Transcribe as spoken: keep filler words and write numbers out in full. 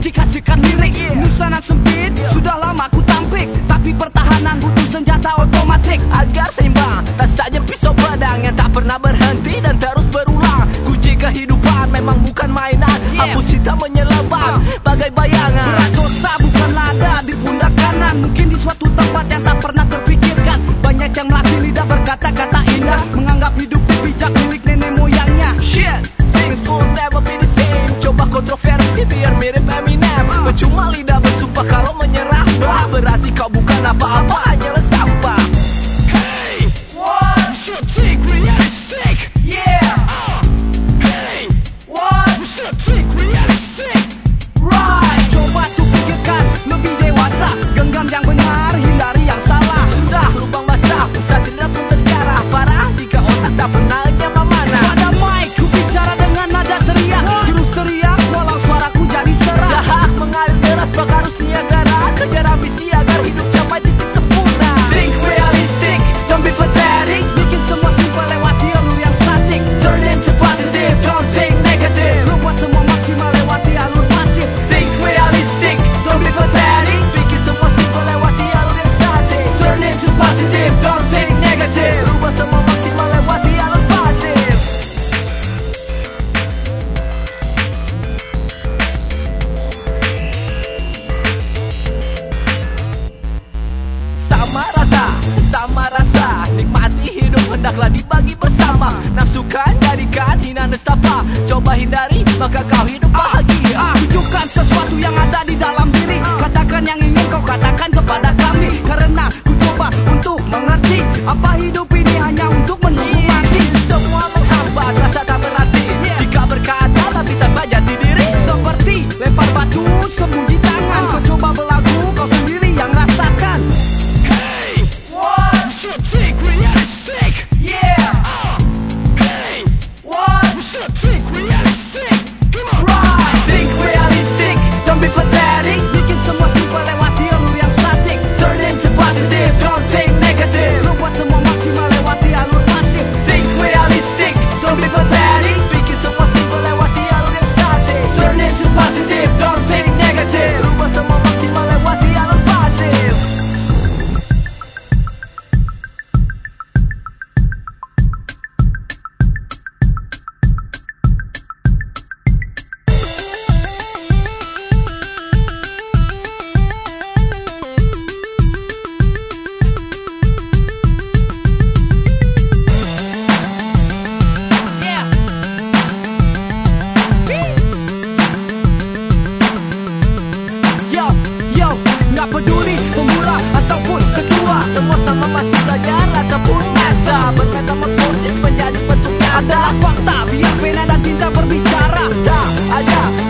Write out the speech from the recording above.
musik-hasilkan lirik. Musanan sempit, sudah lama ku tampik, tapi pertahanan butuh senjata otomatik. Agar seimbang, tas tajam pisau pedang yang tak pernah berhenti dan terus berulang. Kunci kehidupan memang bukan mainan, hapus hitam menyelebar bagai bayangan. Berat dosa bukan lada di pundak kanan, mungkin di suatu tempat yang tak pernah terpikirkan. Banyak yang melatih lidah berkata-kata indah, menganggap hidup bijak milik nenek moyangnya. Shit, things will never be the same. Coba kontroversi biar mirip Eminem. Percuma lidah bersumpah kalau menyerah, berarti kau bukan apa-apa, hanyalah sampah. Hey, what? We should think realistic. Yeah. Uh, hey, what? We should think realistic. Right. Coba tuh pikirkan lebih dewasa, genggam yang benar, hindari yang salah. Susah, lubang basah, pusat tidak pun terjarah. Parah jika otak tak pernah nyaman mana. Pada mic ku bicara dengan nada teriak, terus teriak walau suaraku jadi serak. Dahak mengalir deras bak harus niagara, kejar ambisi agar hidup capai titik sempurna. Think realistic, don't be pathetic, bikin semua simpel lewati alur yang statik. Turn into positive, don't think negative. Lu buat semua maksimal lewati alur pasif. Think realistic, don't be pathetic, bikin semua simpel lewati alur yang static. Turn into positive, don't think negative. Rubah semua maksimal lewati alur pasif. Sama rasa, sama rasa, nikmati hidup hendaklah dibagi bersama. Nafsukan, jadikan hina nestapa, coba hindari maka kau hidup bahagia. Ah, tunjukkan sesuatu yang ada di dalam diri, katakan yang ingin kau katakan kepada kami. Karena ku coba untuk mengerti, apa hidup ini hanya untuk menunggu mati. Semua menghambat, rasa tak berarti jika berkata tapi tanpa jati diri. Seperti lempar batu sembunyi tangan, kau coba berlagu, kau sendiri yang rasakan. Hey, what? We should think realistic. Yeah. Uh, hey, what? We should think realistic. Come on. Right. Think realistic, don't be pathetic, bikin semua simpel lewati alur yang statik. Turn into positive, don't think negative. Lu buat semua maksimal lewati alur pasif. Think realistic, don't be pathetic, bikin semua simpel lewati alur yang static. Turn into positive, don't think negative. Rubah semua maksimal lewati alur pasif. Yo, yo, nggak peduli pemula ataupun ketua, Semua sama masih belajar ataupun biasa. Bermetamorfosis menjadi bentuknya adalah fakta. Biar pena dan tinta berbicara. Tak ada